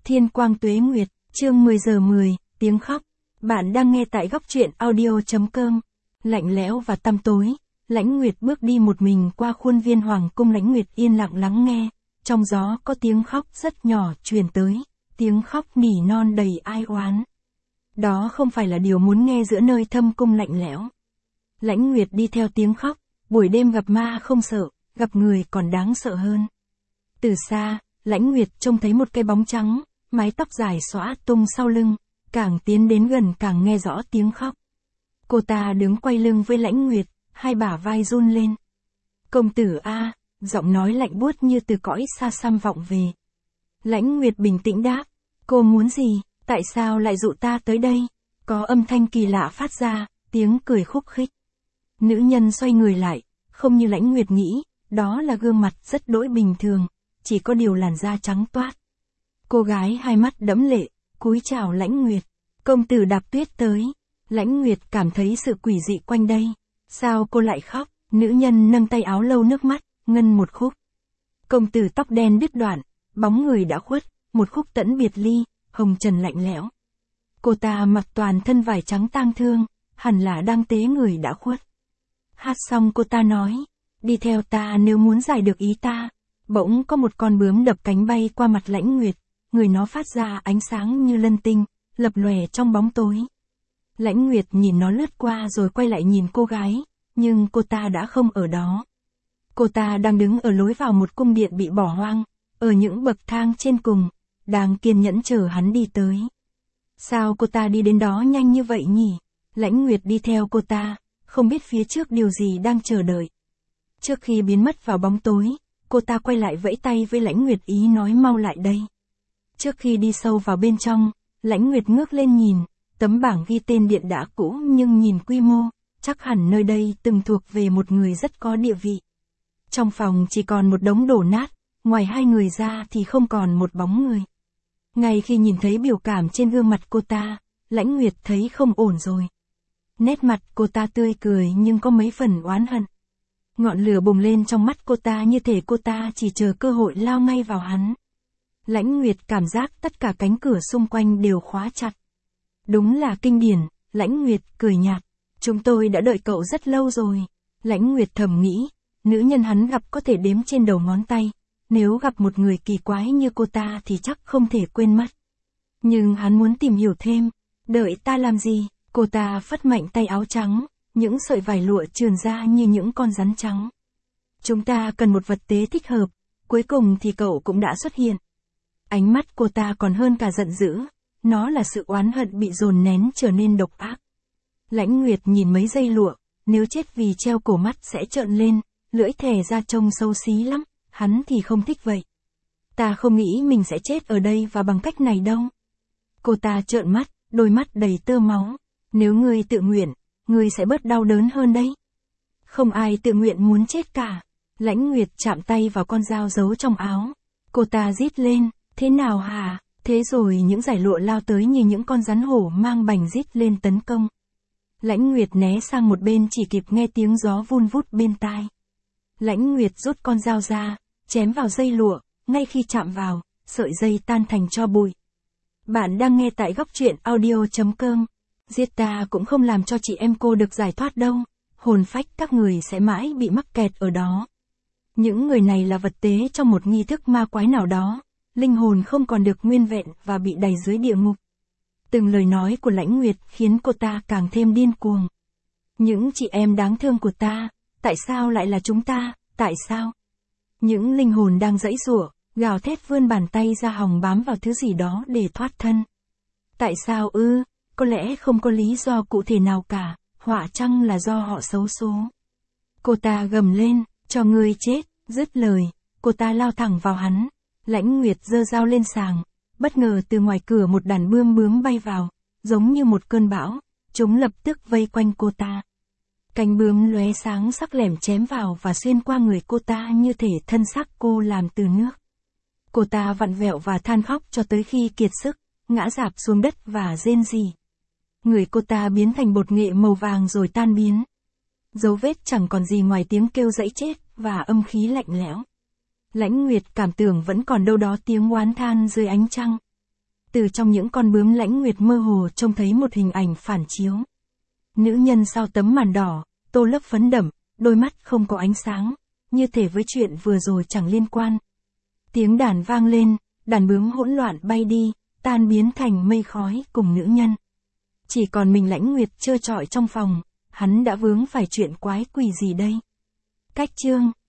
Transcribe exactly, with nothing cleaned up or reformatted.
Thiên quang tuế nguyệt, chương mười giờ mười, tiếng khóc. Bạn đang nghe tại góc truyện audio chấm com. Lạnh lẽo và tăm tối, Lãnh Nguyệt bước đi một mình qua khuôn viên hoàng cung. Lãnh Nguyệt yên lặng lắng nghe, trong gió có tiếng khóc rất nhỏ truyền tới, tiếng khóc nỉ non đầy ai oán. Đó không phải là điều muốn nghe giữa nơi thâm cung lạnh lẽo. Lãnh Nguyệt đi theo tiếng khóc, buổi đêm gặp ma không sợ, gặp người còn đáng sợ hơn. Từ xa, Lãnh Nguyệt trông thấy một cái bóng trắng, mái tóc dài xõa tung sau lưng, càng tiến đến gần càng nghe rõ tiếng khóc. Cô ta đứng quay lưng với Lãnh Nguyệt, hai bả vai run lên. Công tử a, giọng nói lạnh buốt như từ cõi xa xăm vọng về. Lãnh Nguyệt bình tĩnh đáp, cô muốn gì, tại sao lại dụ ta tới đây? Có âm thanh kỳ lạ phát ra, tiếng cười khúc khích. Nữ nhân xoay người lại, không như Lãnh Nguyệt nghĩ, đó là gương mặt rất đỗi bình thường, chỉ có điều làn da trắng toát. Cô gái hai mắt đẫm lệ, cúi chào Lãnh Nguyệt. Công tử Đạp Tuyết tới. Lãnh Nguyệt cảm thấy sự quỷ dị quanh đây. Sao cô lại khóc? Nữ nhân nâng tay áo lâu nước mắt, ngân một khúc. Công tử tóc đen đứt đoạn, bóng người đã khuất, một khúc tẫn biệt ly, hồng trần lạnh lẽo. Cô ta mặc toàn thân vải trắng tang thương, hẳn là đang tế người đã khuất. Hát xong cô ta nói, đi theo ta nếu muốn giải được ý ta. Bỗng có một con bướm đập cánh bay qua mặt Lãnh Nguyệt, người nó phát ra ánh sáng như lân tinh, lập lòe trong bóng tối. Lãnh Nguyệt nhìn nó lướt qua rồi quay lại nhìn cô gái, nhưng cô ta đã không ở đó. Cô ta đang đứng ở lối vào một cung điện bị bỏ hoang, ở những bậc thang trên cùng, đang kiên nhẫn chờ hắn đi tới. Sao cô ta đi đến đó nhanh như vậy nhỉ? Lãnh Nguyệt đi theo cô ta, không biết phía trước điều gì đang chờ đợi. Trước khi biến mất vào bóng tối, cô ta quay lại vẫy tay với Lãnh Nguyệt ý nói mau lại đây. Trước khi đi sâu vào bên trong, Lãnh Nguyệt ngước lên nhìn, tấm bảng ghi tên điện đã cũ nhưng nhìn quy mô, chắc hẳn nơi đây từng thuộc về một người rất có địa vị. Trong phòng chỉ còn một đống đổ nát, ngoài hai người ra thì không còn một bóng người. Ngay khi nhìn thấy biểu cảm trên gương mặt cô ta, Lãnh Nguyệt thấy không ổn rồi. Nét mặt cô ta tươi cười nhưng có mấy phần oán hận. Ngọn lửa bùng lên trong mắt cô ta như thể cô ta chỉ chờ cơ hội lao ngay vào hắn. Lãnh Nguyệt cảm giác tất cả cánh cửa xung quanh đều khóa chặt. Đúng là kinh điển, Lãnh Nguyệt cười nhạt. Chúng tôi đã đợi cậu rất lâu rồi. Lãnh Nguyệt thầm nghĩ, nữ nhân hắn gặp có thể đếm trên đầu ngón tay. Nếu gặp một người kỳ quái như cô ta thì chắc không thể quên mất. Nhưng hắn muốn tìm hiểu thêm. Đợi ta làm gì? Cô ta phất mạnh tay áo trắng, những sợi vải lụa trườn ra như những con rắn trắng. Chúng ta cần một vật tế thích hợp, cuối cùng thì cậu cũng đã xuất hiện. Ánh mắt cô ta còn hơn cả giận dữ, nó là sự oán hận bị dồn nén trở nên độc ác. Lãnh Nguyệt nhìn mấy dây lụa, nếu chết vì treo cổ mắt sẽ trợn lên, lưỡi thè ra trông xấu xí lắm, hắn thì không thích vậy. Ta không nghĩ mình sẽ chết ở đây và bằng cách này đâu. Cô ta trợn mắt, đôi mắt đầy tơ máu. Nếu ngươi tự nguyện, ngươi sẽ bớt đau đớn hơn đấy. Không ai tự nguyện muốn chết cả. Lãnh Nguyệt chạm tay vào con dao giấu trong áo. Cô ta rít lên, thế nào hả? Thế rồi những dải lụa lao tới như những con rắn hổ mang bành rít lên tấn công. Lãnh Nguyệt né sang một bên chỉ kịp nghe tiếng gió vun vút bên tai. Lãnh Nguyệt rút con dao ra, chém vào dây lụa, ngay khi chạm vào, sợi dây tan thành tro bụi. Bạn đang nghe tại góc truyện audio chấm com. Giết ta cũng không làm cho chị em cô được giải thoát đâu, hồn phách các người sẽ mãi bị mắc kẹt ở đó. Những người này là vật tế trong một nghi thức ma quái nào đó, linh hồn không còn được nguyên vẹn và bị đày dưới địa ngục. Từng lời nói của Lãnh Nguyệt khiến cô ta càng thêm điên cuồng. Những chị em đáng thương của ta, tại sao lại là chúng ta, tại sao? Những linh hồn đang giãy giụa, gào thét vươn bàn tay ra hòng bám vào thứ gì đó để thoát thân. Tại sao ư? Có lẽ không có lý do cụ thể nào cả, họa chăng là do họ xấu số. Cô ta gầm lên, cho ngươi chết, dứt lời, cô ta lao thẳng vào hắn. Lãnh Nguyệt giơ dao lên sàng, bất ngờ từ ngoài cửa một đàn bươm bướm bay vào, giống như một cơn bão, chúng lập tức vây quanh cô ta. Cánh bướm lóe sáng sắc lẻm chém vào và xuyên qua người cô ta như thể thân xác cô làm từ nước. Cô ta vặn vẹo và than khóc cho tới khi kiệt sức, ngã rạp xuống đất và rên rỉ. Người cô ta biến thành bột nghệ màu vàng rồi tan biến. Dấu vết chẳng còn gì ngoài tiếng kêu giãy chết và âm khí lạnh lẽo. Lãnh Nguyệt cảm tưởng vẫn còn đâu đó tiếng oán than dưới ánh trăng. Từ trong những con bướm Lãnh Nguyệt mơ hồ trông thấy một hình ảnh phản chiếu. Nữ nhân sau tấm màn đỏ, tô lớp phấn đậm, đôi mắt không có ánh sáng, như thể với chuyện vừa rồi chẳng liên quan. Tiếng đàn vang lên, đàn bướm hỗn loạn bay đi, tan biến thành mây khói cùng nữ nhân. Chỉ còn mình Lãnh Nguyệt trơ trọi trong phòng, hắn đã vướng phải chuyện quái quỷ gì đây? Cách chương